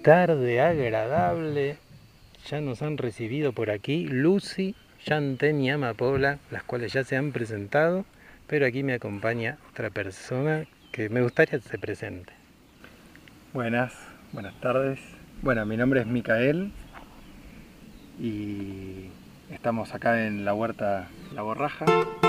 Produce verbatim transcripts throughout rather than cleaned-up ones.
tarde agradable. Ya nos han recibido por aquí Lucy, Yanten y Amapola, las cuales ya se han presentado, pero aquí me acompaña otra persona que me gustaría que se presente. Buenas, buenas tardes. Bueno, mi nombre es Micael y estamos acá en la huerta La Borraja.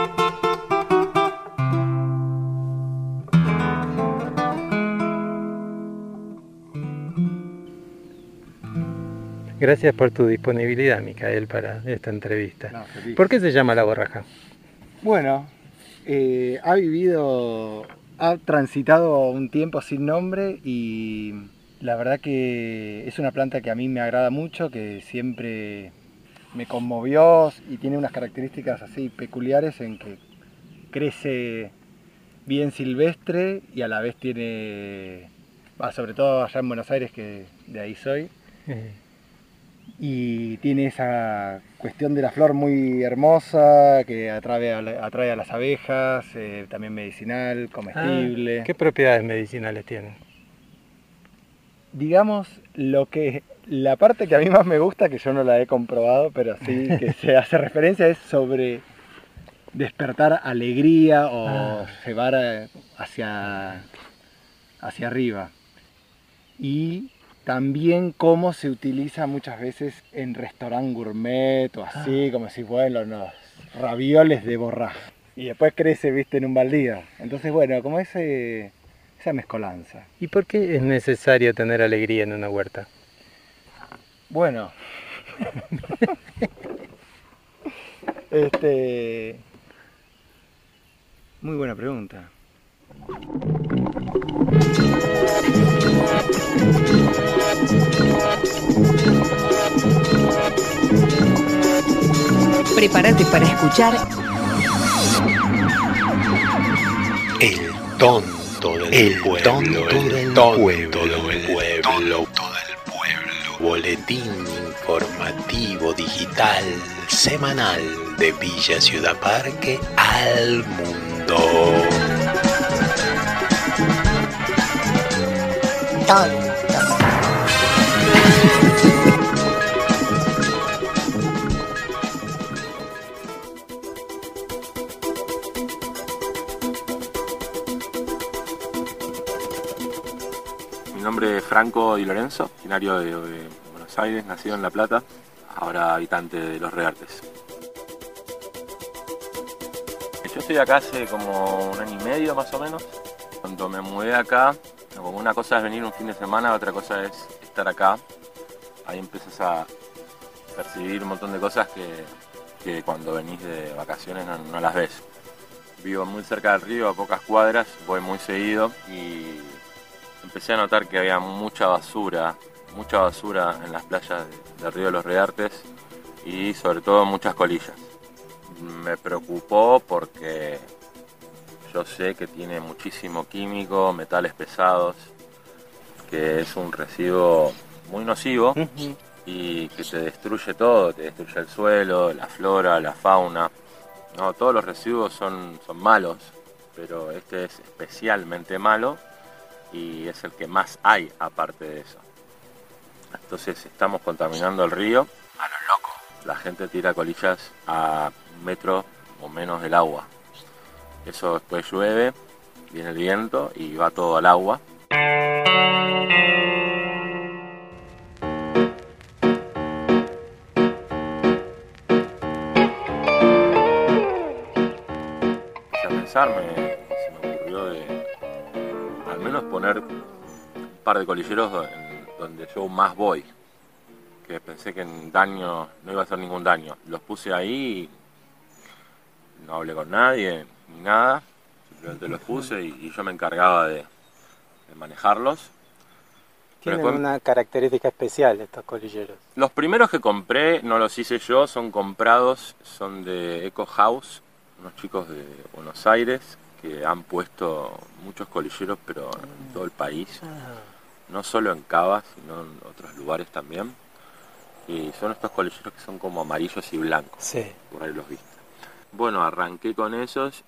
Gracias por tu disponibilidad, Micael, para esta entrevista. No, feliz. ¿Por qué se llama La Borraja? Bueno, eh, ha vivido, ha transitado un tiempo sin nombre y la verdad que es una planta que a mí me agrada mucho, que siempre me conmovió y tiene unas características así peculiares en que crece bien silvestre y a la vez tiene, bah, sobre todo allá en Buenos Aires, que de ahí soy, Eh, y tiene esa cuestión de la flor muy hermosa que atrae a, la- atrae a las abejas, eh, también medicinal, comestible. ah, ¿qué propiedades medicinales tiene? Digamos, lo que la parte que a mí más me gusta, que yo no la he comprobado, pero sí que se hace referencia, es sobre despertar alegría o Ah. llevar a- hacia, hacia arriba. Y también cómo se utiliza muchas veces en restaurant gourmet o así, como si fueran los ravioles de borraja. Y después crece, viste, en un baldío. Entonces, bueno, como ese, esa mezcolanza. ¿Y por qué es necesario tener alegría en una huerta? Bueno, este, muy buena pregunta. Prepárate para escuchar El tonto del el pueblo, tonto el del tonto pueblo, del pueblo, tonto del pueblo. Boletín informativo digital semanal de Villa Ciudad Parque al mundo. Mi nombre es Franco Di Lorenzo, originario de, de Buenos Aires, nacido en La Plata, ahora habitante de Los Reartes. Yo estoy acá hace como un año y medio más o menos. Cuando me mudé acá, como una cosa es venir un fin de semana, otra cosa es estar acá. Ahí empiezas a percibir un montón de cosas que, que cuando venís de vacaciones no, no las ves. Vivo muy cerca del río, a pocas cuadras, voy muy seguido y empecé a notar que había mucha basura, mucha basura en las playas de- del río de los Reartes y sobre todo muchas colillas. Me preocupó porque yo sé que tiene muchísimo químico, metales pesados, que es un residuo muy nocivo y que te destruye todo, te destruye el suelo, la flora, la fauna. No, todos los residuos son, son malos, pero este es especialmente malo y es el que más hay aparte de eso. Entonces estamos contaminando el río a lo loco. La gente tira colillas a un metro o menos del agua. Eso después llueve, viene el viento y va todo al agua. Empecé a pensar, me, se me ocurrió de al menos poner un par de colilleros en donde yo más voy, que pensé que en daño no iba a hacer ningún daño. Los puse ahí, no hablé con nadie ni nada, simplemente los puse y, y yo me encargaba de, de manejarlos. Pero Tienen después, una característica especial estos colilleros. los primeros que compré no los hice yo, son comprados, son de Eco House, unos chicos de Buenos Aires que han puesto muchos colilleros, pero en todo el país, no solo en Cava, sino en otros lugares también. Y son estos colilleros que son como amarillos y blancos, Sí. por ahí los viste. Bueno, arranqué con esos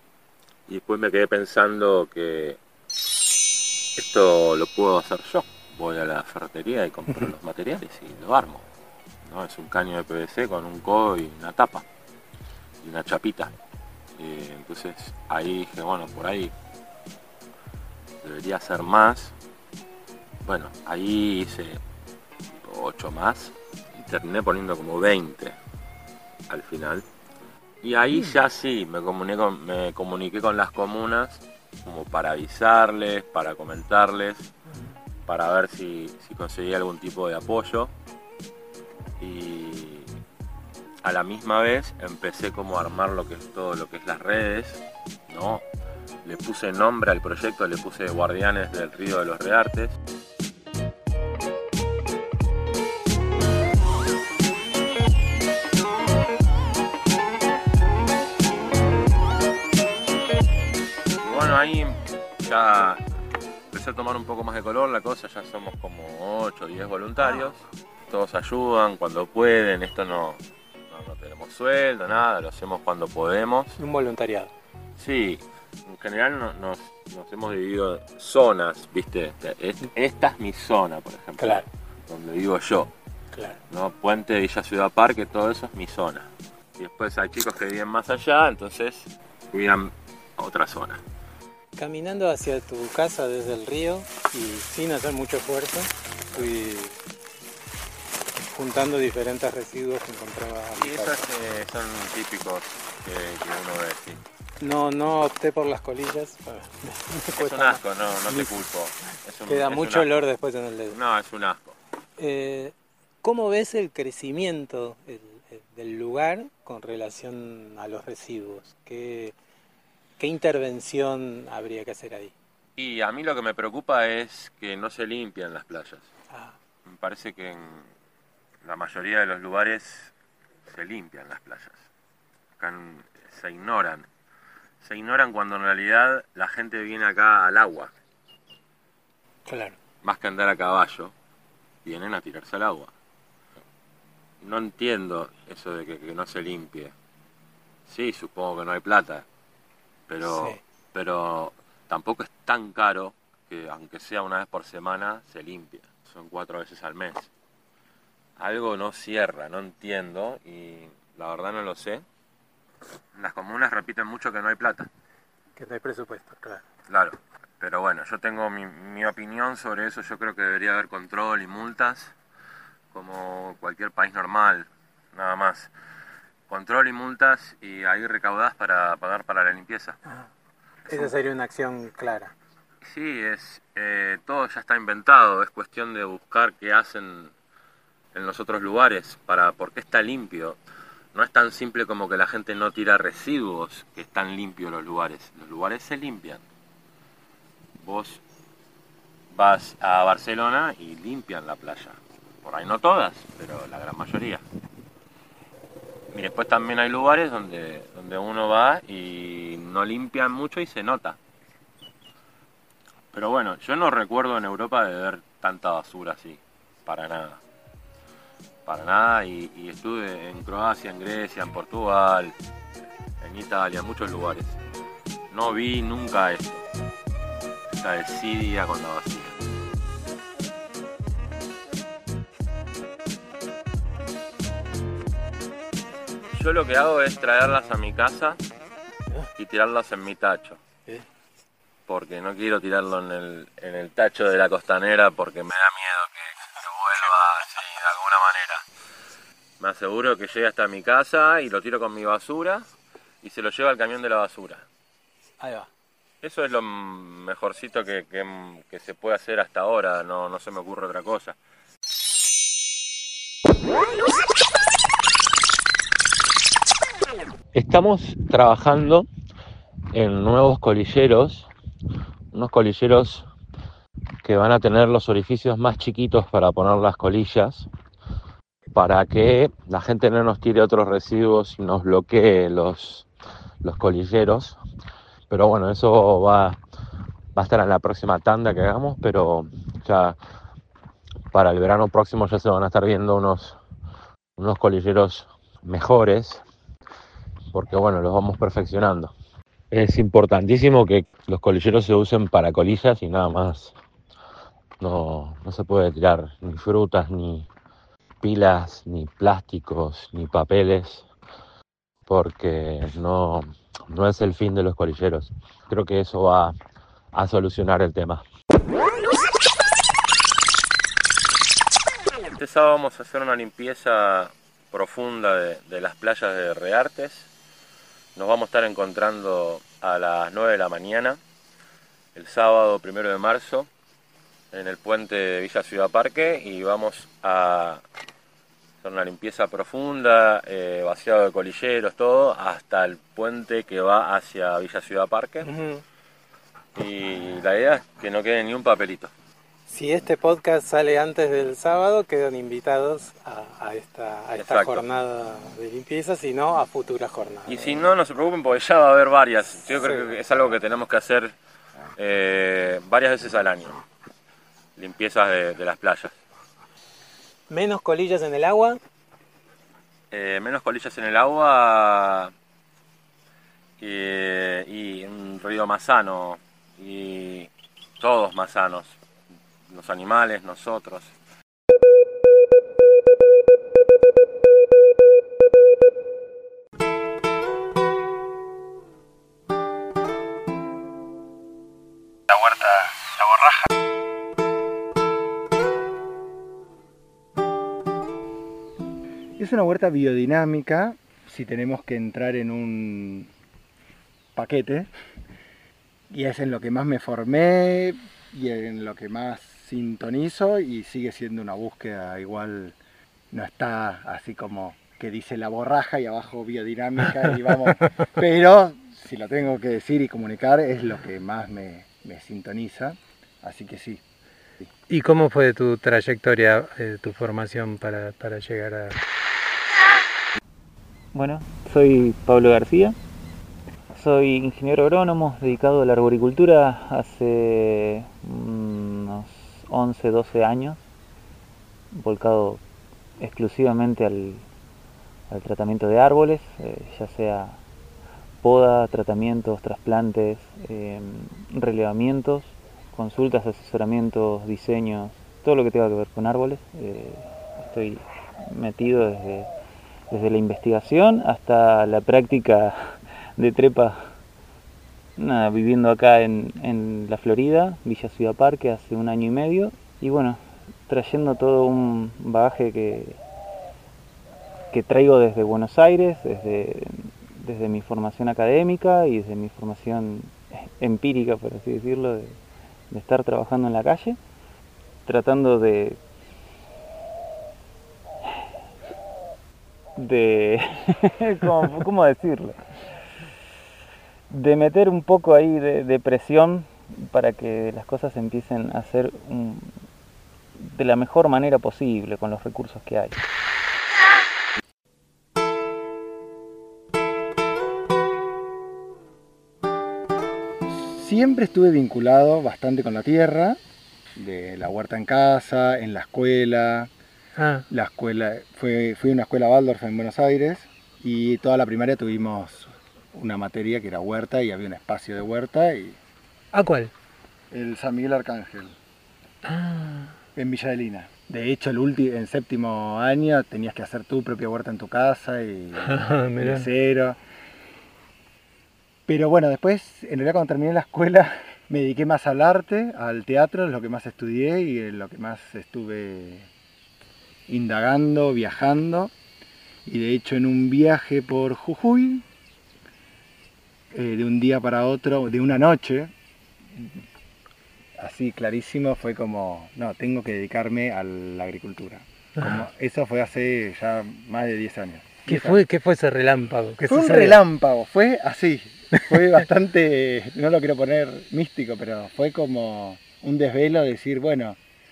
y después me quedé pensando que esto lo puedo hacer yo. voy a la ferretería y compro los materiales y lo armo, ¿no? Es un caño de P V C con un codo y una tapa y una chapita. Eh, entonces ahí dije, bueno, por ahí debería ser más. Bueno, ahí hice ocho más y terminé poniendo como veinte al final. Y ahí ya sí, me comuniqué con, me comuniqué con las comunas como para avisarles, para comentarles, para ver si, si conseguía algún tipo de apoyo. Y a la misma vez empecé como a armar lo que es todo lo que es las redes, ¿no? Le puse nombre al proyecto, le puse Guardianes del Río de los Reartes. Y bueno, ahí ya empecé a tomar un poco más de color la cosa, ya somos como ocho o diez voluntarios, todos ayudan cuando pueden, esto no, no, no tenemos sueldo, nada, lo hacemos cuando podemos. Un voluntariado. Sí, en general no, nos, nos hemos dividido en zonas, ¿viste? Esta es mi zona, por ejemplo, Claro. donde vivo yo, Claro. ¿no? Puente, Villa Ciudad Parque, todo eso es mi zona. Y después hay chicos que viven más allá, entonces cuidan otra zona. Caminando hacia tu casa desde el río y sin hacer mucho esfuerzo, fui juntando diferentes residuos que encontraba a mi Y casa. esos eh, son típicos que, que uno ve, sí. No, no opté por las colillas. Bueno, me Es cuesta un más. asco, no, no te culpo. Es un- Queda es un mucho asco. olor después en el dedo. No, es un asco. Eh, ¿Cómo ves el crecimiento el- el- del lugar con relación a los residuos? ¿Qué, qué intervención habría que hacer ahí? Y a mí lo que me preocupa es que no se limpian las playas. Ah, Me parece que en la mayoría de los lugares se limpian las playas. Acá en- se ignoran. Se ignoran cuando en realidad la gente viene acá al agua. claro. Más que andar a caballo, vienen a tirarse al agua. No entiendo eso de que, que no se limpie. Sí, supongo que no hay plata, pero, Sí. pero tampoco es tan caro que aunque sea una vez por semana se limpia. Son cuatro veces al mes. Algo no cierra, no entiendo y la verdad no lo sé. Las comunas repiten mucho que no hay plata. Que no hay presupuesto, claro. Claro, pero bueno, yo tengo mi, mi opinión sobre eso. Yo creo que debería haber control y multas como cualquier país normal, nada más. Control y multas y ahí recaudadas para pagar para la limpieza. Esa sería una acción clara. Sí, es eh, todo ya está inventado, es cuestión de buscar qué hacen en los otros lugares, para por qué está limpio. No es tan simple como que la gente no tira residuos, que están limpios los lugares. Los lugares se limpian. Vos vas a Barcelona y limpian la playa. Por ahí no todas, pero la gran mayoría. Y después también hay lugares donde, donde uno va y no limpian mucho y se nota. Pero bueno, yo no recuerdo en Europa de ver tanta basura así, para nada. Para nada, y, y estuve en Croacia, en Grecia, en Portugal, en Italia, en muchos lugares. No vi nunca esto, esta desidia con la vacía. Yo lo que hago es traerlas a mi casa y tirarlas en mi tacho. ¿Eh? Porque no quiero tirarlo en el, en el tacho de la costanera porque me da miedo que, que vuelva así de alguna manera. Me aseguro que llegue hasta mi casa y lo tiro con mi basura y se lo lleva al camión de la basura. Ahí va. Eso es lo mejorcito que, que, que se puede hacer hasta ahora, no, no se me ocurre otra cosa. Estamos trabajando en nuevos colilleros, unos colilleros que van a tener los orificios más chiquitos para poner las colillas, para que la gente no nos tire otros residuos y nos bloquee los, los colilleros. Pero bueno, eso va, va a estar en la próxima tanda que hagamos, pero ya para el verano próximo ya se van a estar viendo unos, unos colilleros mejores, porque bueno, los vamos perfeccionando. Es importantísimo que los colilleros se usen para colillas y nada más. No, no se puede tirar ni frutas, ni pilas, ni plásticos, ni papeles, porque no, no es el fin de los colilleros. Creo que eso va a solucionar el tema. Este sábado vamos a hacer una limpieza profunda de, de las playas de Reartes. Nos vamos a estar encontrando a las nueve de la mañana, el sábado primero de marzo, en el puente de Villa Ciudad Parque, y vamos a hacer una limpieza profunda, eh, vaciado de colilleros, todo, hasta el puente que va hacia Villa Ciudad Parque. Uh-huh. Y la idea es que no quede ni un papelito. Si este podcast sale antes del sábado, quedan invitados a, a esta, a esta jornada de limpieza, si no, a futuras jornadas. Y si no, no se preocupen porque ya va a haber varias. Yo sí. creo que es algo que tenemos que hacer eh, varias veces al año. Limpiezas de, de las playas. ¿Menos colillas en el agua? Eh, menos colillas en el agua y, y un río más sano. Y todos más sanos. Los animales, nosotros. La huerta, la borraja. Es una huerta biodinámica, si tenemos que entrar en un paquete, y es en lo que más me formé y en lo que más sintonizo, y sigue siendo una búsqueda. Igual no está así como que dice la borraja y abajo biodinámica y vamos, pero si lo tengo que decir y comunicar es lo que más me, me sintoniza, así que sí. ¿Y cómo fue tu trayectoria, eh, tu formación para, para llegar a...? Bueno, soy Pablo García, soy ingeniero agrónomo dedicado a la arboricultura hace unos once, doce años, volcado exclusivamente al, al tratamiento de árboles, eh, ya sea poda, tratamientos, trasplantes, eh, relevamientos, consultas, asesoramientos, diseños, todo lo que tenga que ver con árboles. Eh, estoy metido desde, desde la investigación hasta la práctica de trepa. Nada, viviendo acá en, en la Florida, Villa Ciudad Parque, hace un año y medio, y bueno, trayendo todo un bagaje que, que traigo desde Buenos Aires, desde, desde mi formación académica y desde mi formación empírica, por así decirlo, de, de estar trabajando en la calle, tratando de de ¿cómo, cómo decirlo? de meter un poco ahí de, de presión para que las cosas empiecen a ser un, de la mejor manera posible con los recursos que hay. Siempre estuve vinculado bastante con la tierra, de la huerta en casa, en la escuela. Ah. La escuela fue, fui a una escuela Waldorf en Buenos Aires y toda la primaria tuvimos una materia que era huerta y había un espacio de huerta. Y ¿A cuál? El San Miguel Arcángel, ah. en Villa de Lina. De hecho, el último, en séptimo año tenías que hacer tu propia huerta en tu casa y de cero. Pero bueno, después, en realidad cuando terminé la escuela, me dediqué más al arte, al teatro, es lo que más estudié y es lo que más estuve indagando, viajando. Y de hecho en un viaje por Jujuy, eh, de un día para otro, de una noche, así clarísimo, fue como, no, tengo que dedicarme a la agricultura. Como, eso fue hace ya más de diez años. ¿Qué fue, ¿Qué fue ese relámpago? ¿Qué fue un relámpago, fue así, fue bastante, no lo quiero poner místico, pero fue como un desvelo de decir, bueno,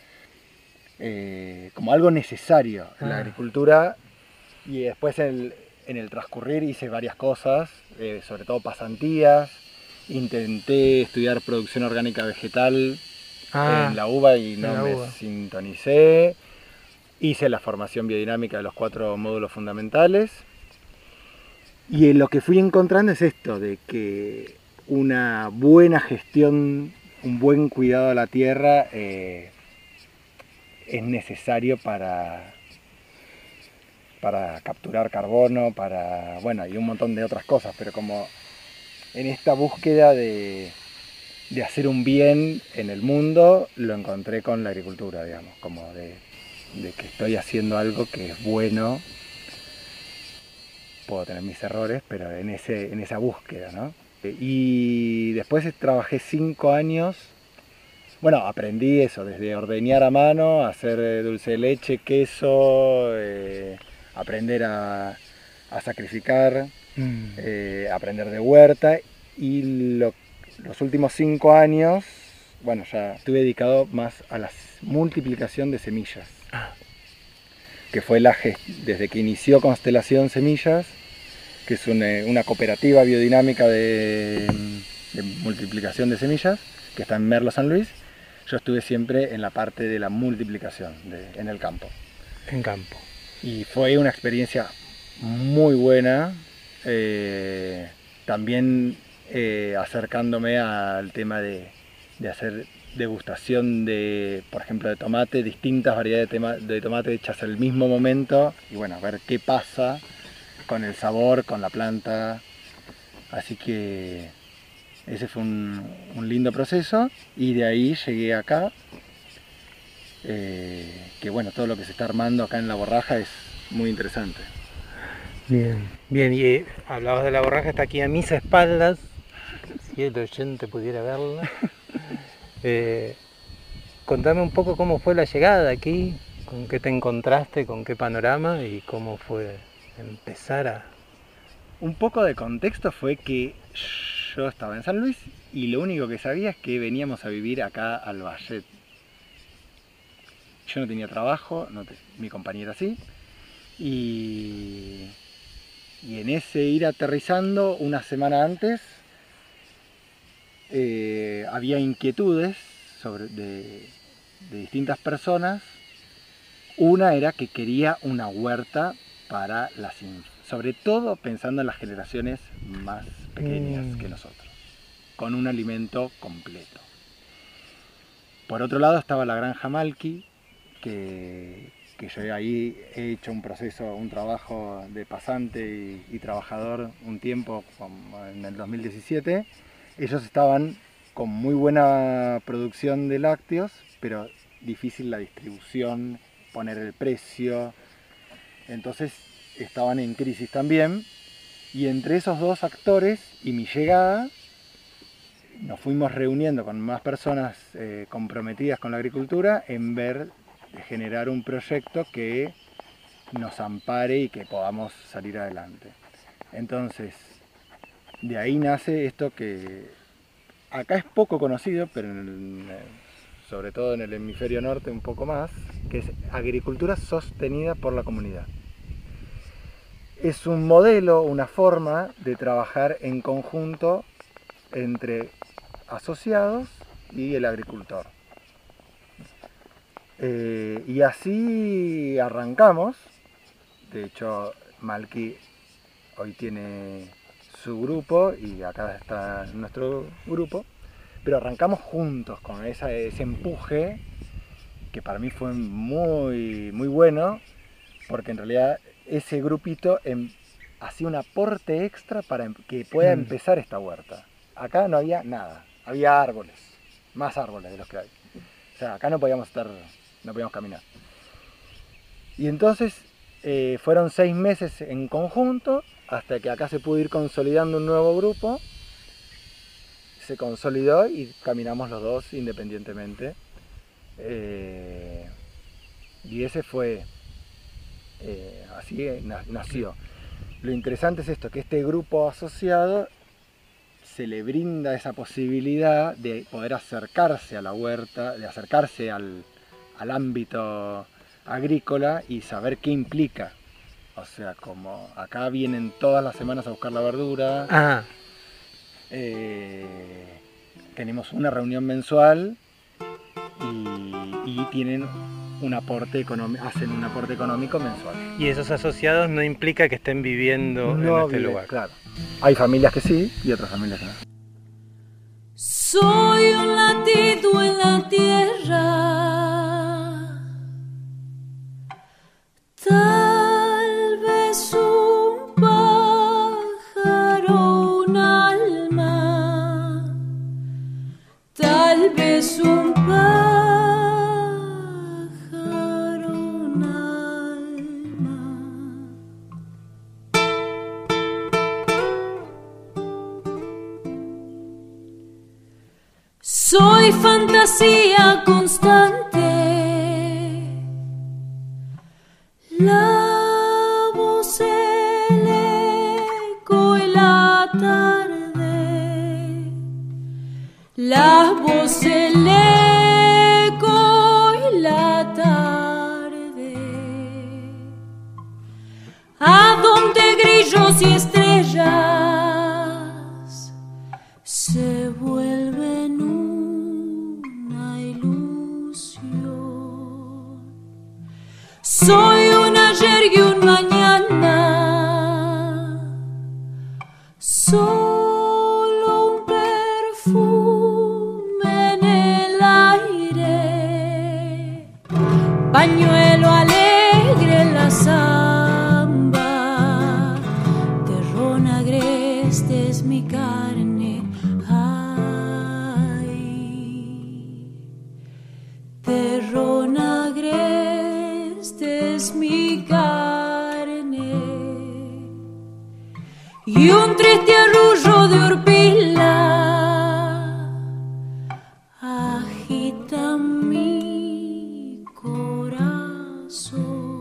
eh, como algo necesario en la agricultura. Y después en el, en el transcurrir hice varias cosas, eh, sobre todo pasantías, intenté estudiar producción orgánica vegetal ah, en la U B A y no me sintonicé. Hice la formación biodinámica de los cuatro módulos fundamentales y en lo que fui encontrando es esto, de que una buena gestión, un buen cuidado de la tierra eh, es necesario para, para capturar carbono, para, bueno, y un montón de otras cosas, pero como en esta búsqueda de, de hacer un bien en el mundo, lo encontré con la agricultura, digamos, como de, de que estoy haciendo algo que es bueno. Puedo tener mis errores, pero en, ese, en esa búsqueda, ¿no? Y después trabajé cinco años, bueno, aprendí eso, desde ordeñar a mano, hacer dulce de leche, queso, eh, aprender a, a sacrificar, mm. eh, aprender de huerta, y lo, los últimos cinco años, bueno, ya estuve dedicado más a la multiplicación de semillas. Ah. Que fue la desde que inició Constelación Semillas, que es una, una cooperativa biodinámica de, de multiplicación de semillas, que está en Merlo, San Luis. Yo estuve siempre en la parte de la multiplicación, de, en el campo. En campo. Y fue una experiencia muy buena, eh, también eh, acercándome al tema de, de hacer degustación de, por ejemplo, de tomate, distintas variedades de, tema, de tomate hechas al mismo momento, y bueno, ver qué pasa con el sabor, con la planta. Así que ese fue un, un lindo proceso, y de ahí llegué acá, eh, que bueno, todo lo que se está armando acá en La Borraja es muy interesante. Bien, bien, y eh, hablabas de La Borraja, está aquí a mis espaldas, si el oyente pudiera verla. Eh, contame un poco cómo fue la llegada aquí, con qué te encontraste, con qué panorama y cómo fue empezar a... Un poco de contexto fue que yo estaba en San Luis y lo único que sabía es que veníamos a vivir acá al Vallet. Yo no tenía trabajo, no te, mi compañera sí, y, y en ese ir aterrizando una semana antes, Eh, había inquietudes sobre, de, de distintas personas. Una era que quería una huerta para las, sobre todo pensando en las generaciones más pequeñas mm. que nosotros, con un alimento completo. Por otro lado estaba la granja Malqui, que, que yo ahí he hecho un proceso, un trabajo de pasante y, y trabajador un tiempo, como en el dos mil diecisiete. Ellos estaban con muy buena producción de lácteos, pero difícil la distribución, poner el precio. Entonces estaban en crisis también. Y entre esos dos actores y mi llegada, nos fuimos reuniendo con más personas eh, comprometidas con la agricultura en ver de generar un proyecto que nos ampare y que podamos salir adelante. Entonces, de ahí nace esto que acá es poco conocido, pero en el, sobre todo en el hemisferio norte un poco más, que es agricultura sostenida por la comunidad. Es un modelo, una forma de trabajar en conjunto entre asociados y el agricultor. Eh, y así arrancamos. De hecho, Malqui hoy tiene su grupo y acá está nuestro grupo, pero arrancamos juntos con esa, ese empuje que para mí fue muy, muy bueno, porque en realidad ese grupito em, hacía un aporte extra para que pueda empezar esta huerta. Acá no había nada, había árboles, más árboles de los que hay. O sea, acá no podíamos estar, no podíamos caminar. Y entonces eh, fueron seis meses en conjunto, hasta que acá se pudo ir consolidando un nuevo grupo, se consolidó y caminamos los dos independientemente. Eh, y ese fue, eh, así nació. Lo interesante es esto, que este grupo asociado se le brinda esa posibilidad de poder acercarse a la huerta, de acercarse al, al ámbito agrícola y saber qué implica. O sea, como acá vienen todas las semanas a buscar la verdura, ah. eh, tenemos una reunión mensual y, y tienen un aporte económico, hacen un aporte económico mensual. Y esos asociados no implica que estén viviendo no en este vive, lugar. Claro. Hay familias que sí y otras familias que no. Soy un latido en la tierra Soy fantasía constante, la voz, el eco y la tarde, la voz, el eco y la tarde, a donde grillos y estrellas se vuelven una ilusión. Soy un ayer y un mañana, solo un perfume en el aire, pañuelo alegre en la samba, terrón agreste es mi carne. Terrón agreste es mi carne y un triste arrullo de horpila agita mi corazón.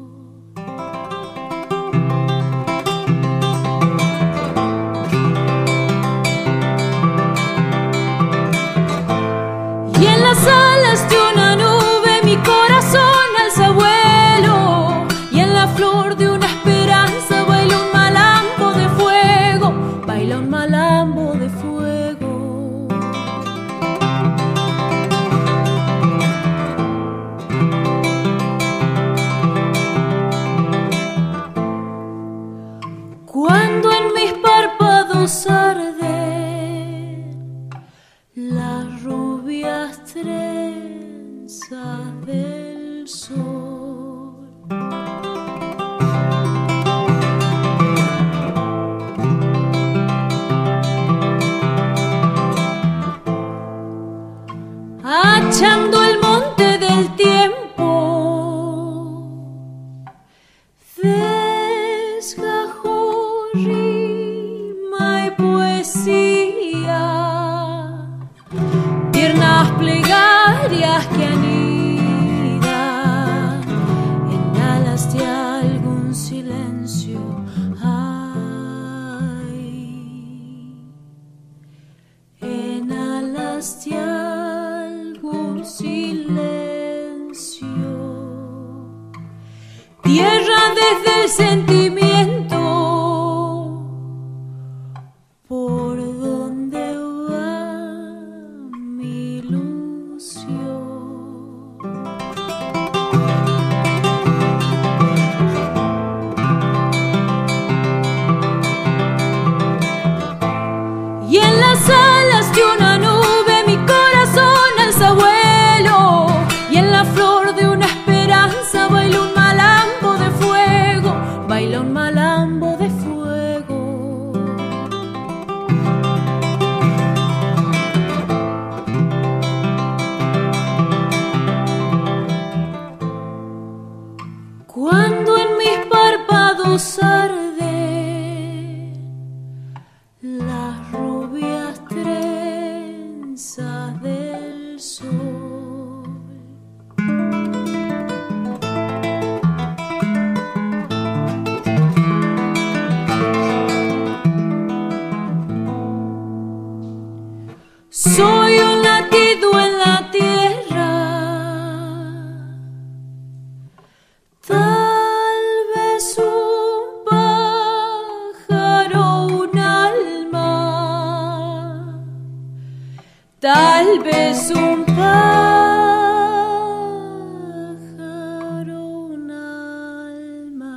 Y en las alas de una nube mi corazón alza vuelo, y en la flor de una esperanza baila un malambo de fuego, baila un malambo de fuego. Cuando en mis párpados arden las rubias trenzas del sol, achando el monte del tiempo, desgajo, rima y poesía, tiernas plegarias que anidan en alas de algún silencio. Ay, en alas de algún silencio, tierra desde el sentimiento, por donde va mi ilusión. Y en las alas de una nube mi corazón alza vuelo, y en la flor de una esperanza baila un malambo de fuego, baila un malambo de fuego. Cuando en mis párpados arden las rubias trenzas del sol, soy un latido en la tierra, tal vez un pájaro, un alma, tal vez un pájaro, un alma.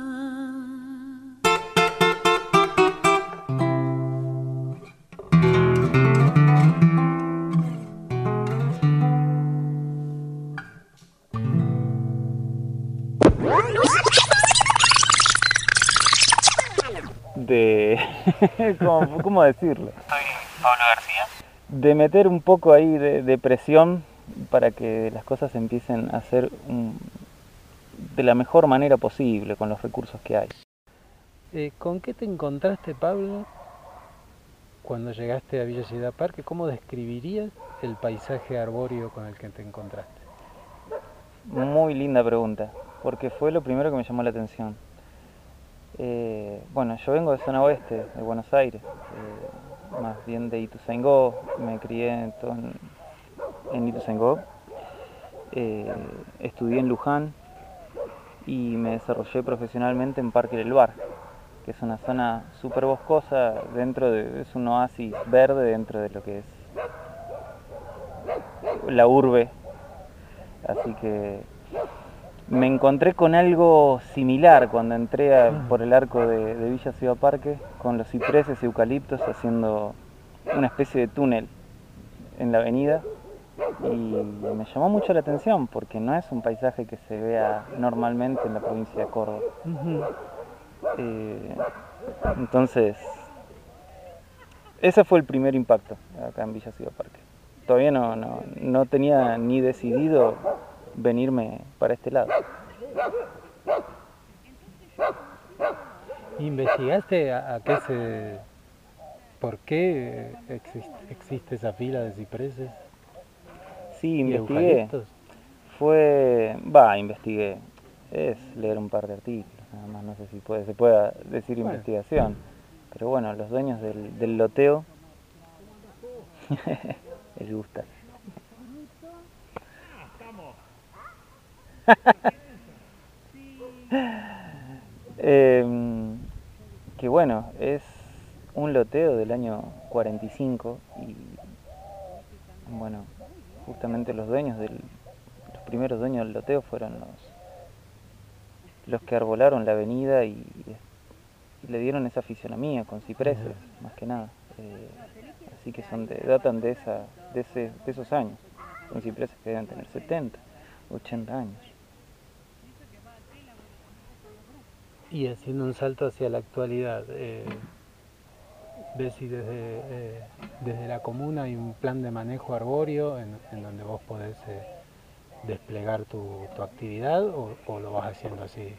De... ¿Cómo, cómo decirlo? Soy Pablo García. De meter un poco ahí de, de presión para que las cosas empiecen a ser un, de la mejor manera posible con los recursos que hay. Eh, ¿Con qué te encontraste, Pablo, cuando llegaste a Villa Ciudad Parque? ¿Cómo describirías el paisaje arbóreo con el que te encontraste? Muy linda pregunta, porque fue lo primero que me llamó la atención. Eh, bueno, yo vengo de zona oeste, de Buenos Aires, eh, más bien de Ituzaingó, me crié en, en, en Ituzaingó, eh, estudié en Luján y me desarrollé profesionalmente en Parque del Bar, que es una zona súper boscosa, dentro de, es un oasis verde dentro de lo que es la urbe, así que me encontré con algo similar cuando entré a, por el arco de, de Villa Ciudad Parque, con los cipreses y eucaliptos haciendo una especie de túnel en la avenida, y me llamó mucho la atención porque no es un paisaje que se vea normalmente en la provincia de Córdoba. Uh-huh. eh, entonces, ese fue el primer impacto acá en Villa Ciudad Parque. Todavía no, no, no tenía ni decidido venirme para este lado. ¿Investigaste a, a qué se, por qué existe, existe esa fila de cipreses? Sí, investigué. Fue, va, investigué. Es leer un par de artículos, nada más, no sé si puede, se pueda decir bueno. Investigación. Pero bueno, los dueños del, del loteo les gusta. eh, que bueno, es un loteo del año cuarenta y cinco y bueno, justamente los dueños del, los primeros dueños del loteo fueron los, los que arbolaron la avenida y, y le dieron esa fisionomía con cipreses, uh-huh. más que nada. Eh, así que son de, datan de, esa, de, ese, de esos años. Son cipreses que deben tener setenta, ochenta años. Y haciendo un salto hacia la actualidad, eh, ¿ves si desde, eh, desde la comuna hay un plan de manejo arbóreo en, en donde vos podés eh, desplegar tu, tu actividad o, o lo vas haciendo así?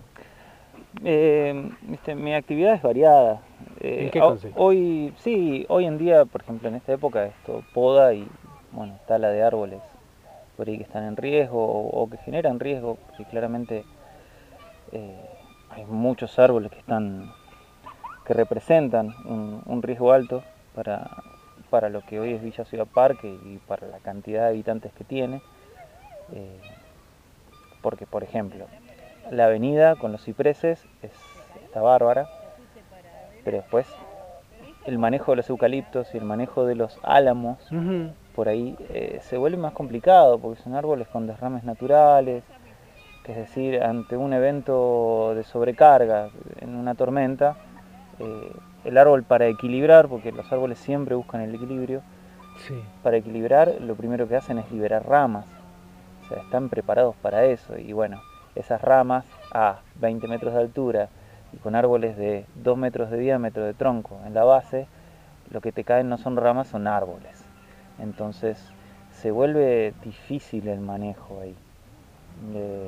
Eh, este, mi actividad es variada. Eh, ¿En qué consiste? Hoy, sí, hoy en día, por ejemplo, en esta época, esto poda y bueno, tala de árboles por ahí que están en riesgo o, o que generan riesgo, porque claramente eh, hay muchos árboles que están que representan un, un riesgo alto para, para lo que hoy es Villa Ciudad Parque y para la cantidad de habitantes que tiene. Eh, porque, por ejemplo, la avenida con los cipreses es, está bárbara, pero después el manejo de los eucaliptos y el manejo de los álamos, uh-huh. por ahí eh, se vuelve más complicado porque son árboles con derrames naturales, que es decir, ante un evento de sobrecarga, en una tormenta, eh, el árbol para equilibrar, porque los árboles siempre buscan el equilibrio, sí. para equilibrar lo primero que hacen es liberar ramas, o sea, están preparados para eso y bueno, esas ramas a veinte metros de altura y con árboles de dos metros de diámetro de tronco en la base, lo que te caen no son ramas, son árboles. Entonces se vuelve difícil el manejo ahí. Eh,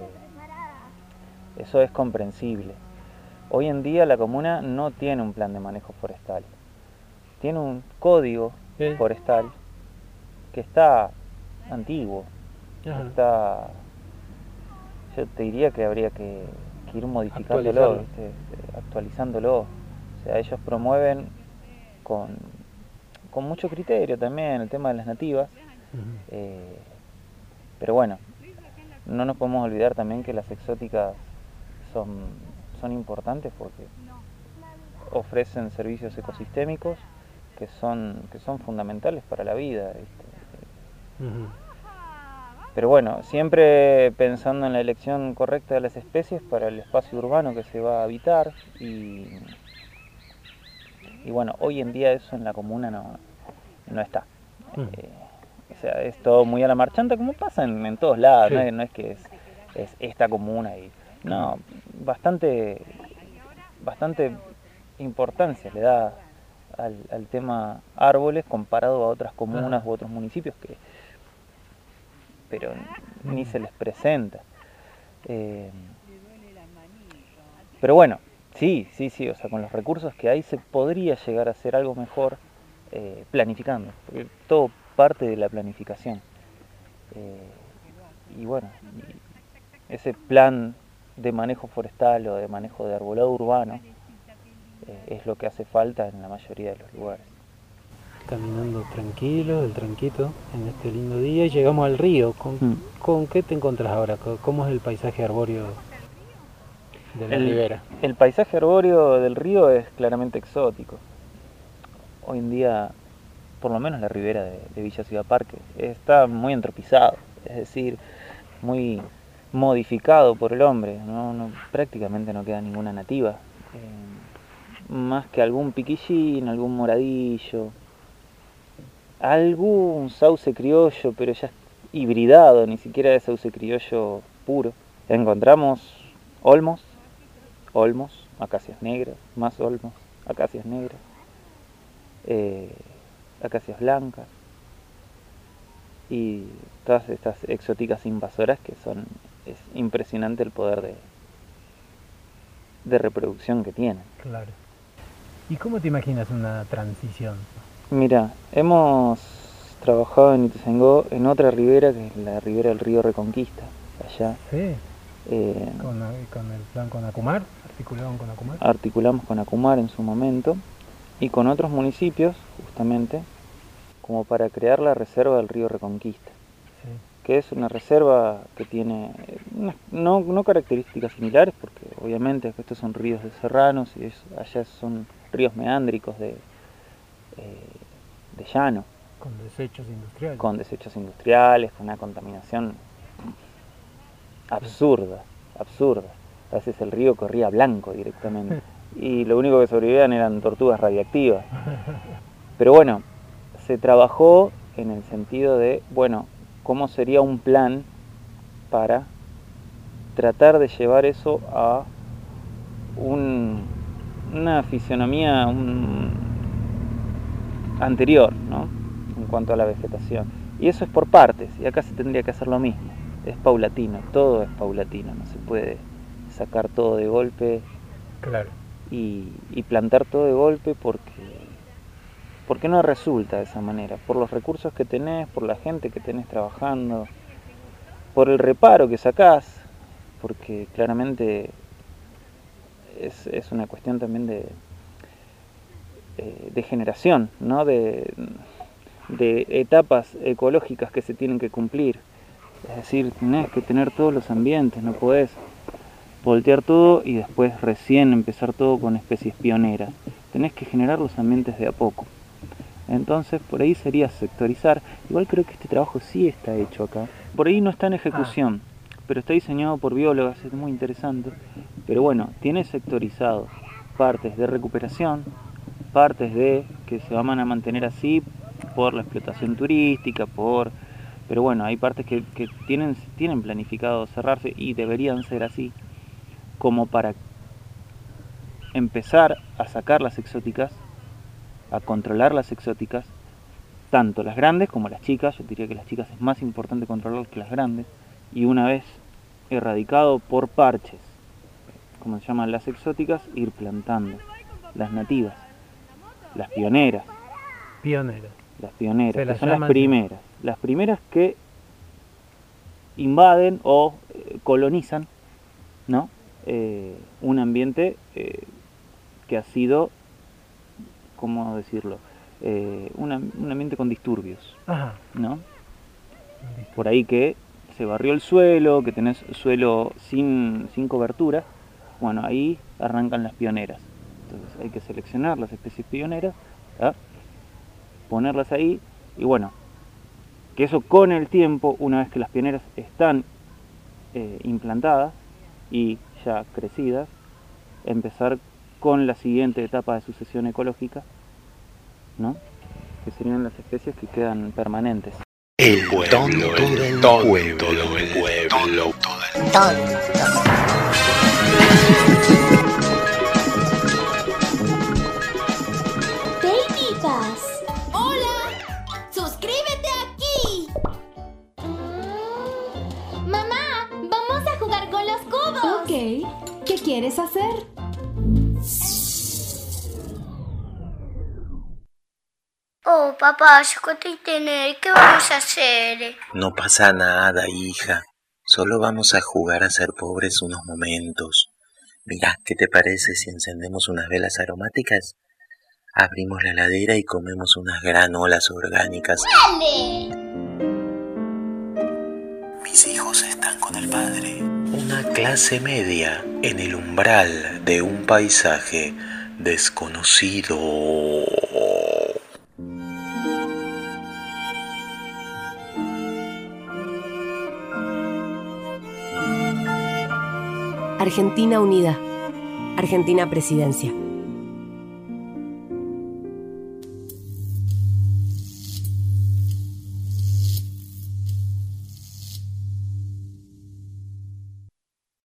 eso es comprensible. Hoy en día la comuna no tiene un plan de manejo forestal. Tiene un código ¿Eh? forestal que está antiguo. Ajá. Está... Yo te diría que habría que, que ir modificándolo, ¿viste? actualizándolo. O sea, ellos promueven con, con mucho criterio también el tema de las nativas. Uh-huh. eh, pero bueno, no nos podemos olvidar también que las exóticas son, son importantes porque ofrecen servicios ecosistémicos que son, que son fundamentales para la vida, ¿viste? Uh-huh. Pero bueno, siempre pensando en la elección correcta de las especies para el espacio urbano que se va a habitar y, y bueno, hoy en día eso en la comuna no, no está. Mm. Eh, o sea, es todo muy a la marchanta como pasa en, en todos lados, sí. no, es, no es que es, es esta comuna y no, bastante, bastante importancia le da al, al tema árboles comparado a otras comunas ah. u otros municipios que pero ni se les presenta. Eh, pero bueno, sí, sí, sí, o sea, con los recursos que hay se podría llegar a hacer algo mejor eh, planificando, porque todo parte de la planificación. Eh, y bueno, y ese plan de manejo forestal o de manejo de arbolado urbano eh, es lo que hace falta en la mayoría de los lugares. Caminando tranquilo, del tranquito, en este lindo día, y llegamos al río. ¿Con, mm. ¿con qué te encontrás ahora? ¿Cómo es el paisaje arbóreo de la el, ribera? El paisaje arbóreo del río es claramente exótico. Hoy en día, por lo menos la ribera de, de Villa Ciudad Parque, está muy antropizado, es decir, muy modificado por el hombre, no, no, prácticamente no queda ninguna nativa, eh, más que algún piquillín, algún moradillo, algún sauce criollo, pero ya hibridado, ni siquiera es sauce criollo puro. Encontramos olmos, olmos, acacias negras, más olmos, acacias negras, eh, acacias blancas y todas estas exóticas invasoras que son, es impresionante el poder de, de reproducción que tienen. Claro. ¿Y cómo te imaginas una transición? Mira, hemos trabajado en Ituzaingó en otra ribera, que es la ribera del río Reconquista, allá. Sí. Eh, ¿Con, con el plan con Acumar? ¿Articulaban con Acumar? Articulamos con Acumar en su momento y con otros municipios, justamente, como para crear la reserva del río Reconquista, sí. Que es una reserva que tiene una, no, no características similares, porque obviamente estos son ríos de serranos y es, allá son ríos meándricos de Eh, de llano. Con desechos industriales. Con desechos industriales, con una contaminación absurda, absurda. A veces el río corría blanco directamente y lo único que sobrevivían eran tortugas radiactivas. Pero bueno, se trabajó en el sentido de, bueno, ¿cómo sería un plan para tratar de llevar eso a un, una fisionomía, un anterior, ¿no? En cuanto a la vegetación, y eso es por partes, y acá se tendría que hacer lo mismo, es paulatino, todo es paulatino, no se puede sacar todo de golpe. Claro. y, y plantar todo de golpe porque porque no resulta de esa manera, por los recursos que tenés, por la gente que tenés trabajando, por el reparo que sacás, porque claramente es, es una cuestión también de de generación, ¿no? de, de etapas ecológicas que se tienen que cumplir. Es decir, tenés que tener todos los ambientes, no podés voltear todo y después recién empezar todo con especies pioneras. Tenés que generar los ambientes de a poco. Entonces, por ahí sería sectorizar. Igual creo que este trabajo sí está hecho acá. Por ahí no está en ejecución, ah. pero está diseñado por biólogas, es muy interesante. Pero bueno, tiene sectorizado partes de recuperación, partes de que se van a mantener así por la explotación turística, por pero bueno, hay partes que, que tienen, tienen planificado cerrarse y deberían ser así, como para empezar a sacar las exóticas, a controlar las exóticas, tanto las grandes como las chicas. Yo diría que las chicas es más importante controlar que las grandes, y una vez erradicado por parches, como se llaman las exóticas, ir plantando las nativas. Las pioneras. Pioneras. Las pioneras, que son las primeras. Las primeras que invaden o eh, colonizan, ¿no? Eh, un ambiente eh, que ha sido, ¿cómo decirlo? Eh, una, un ambiente con disturbios, Ajá. ¿no? Por ahí que se barrió el suelo, que tenés suelo sin, sin cobertura, bueno, ahí arrancan las pioneras. Entonces hay que seleccionar las especies pioneras, ¿ah? Ponerlas ahí, y bueno, que eso con el tiempo, una vez que las pioneras están eh, implantadas y ya crecidas, empezar con la siguiente etapa de sucesión ecológica, ¿no? Que serían las especies que quedan permanentes. El tonto del pueblo, el pueblo, tonto. ¿Qué quieres hacer? Oh, papá, yo conté tener, ¿qué vamos a hacer? No pasa nada, hija. Solo vamos a jugar a ser pobres unos momentos. Mirá, ¿qué te parece si encendemos unas velas aromáticas? Abrimos la heladera y comemos unas granolas orgánicas. ¡Dale! Mis hijos están con el padre. Una clase media en el umbral de un paisaje desconocido. Argentina Unida. Argentina Presidencia.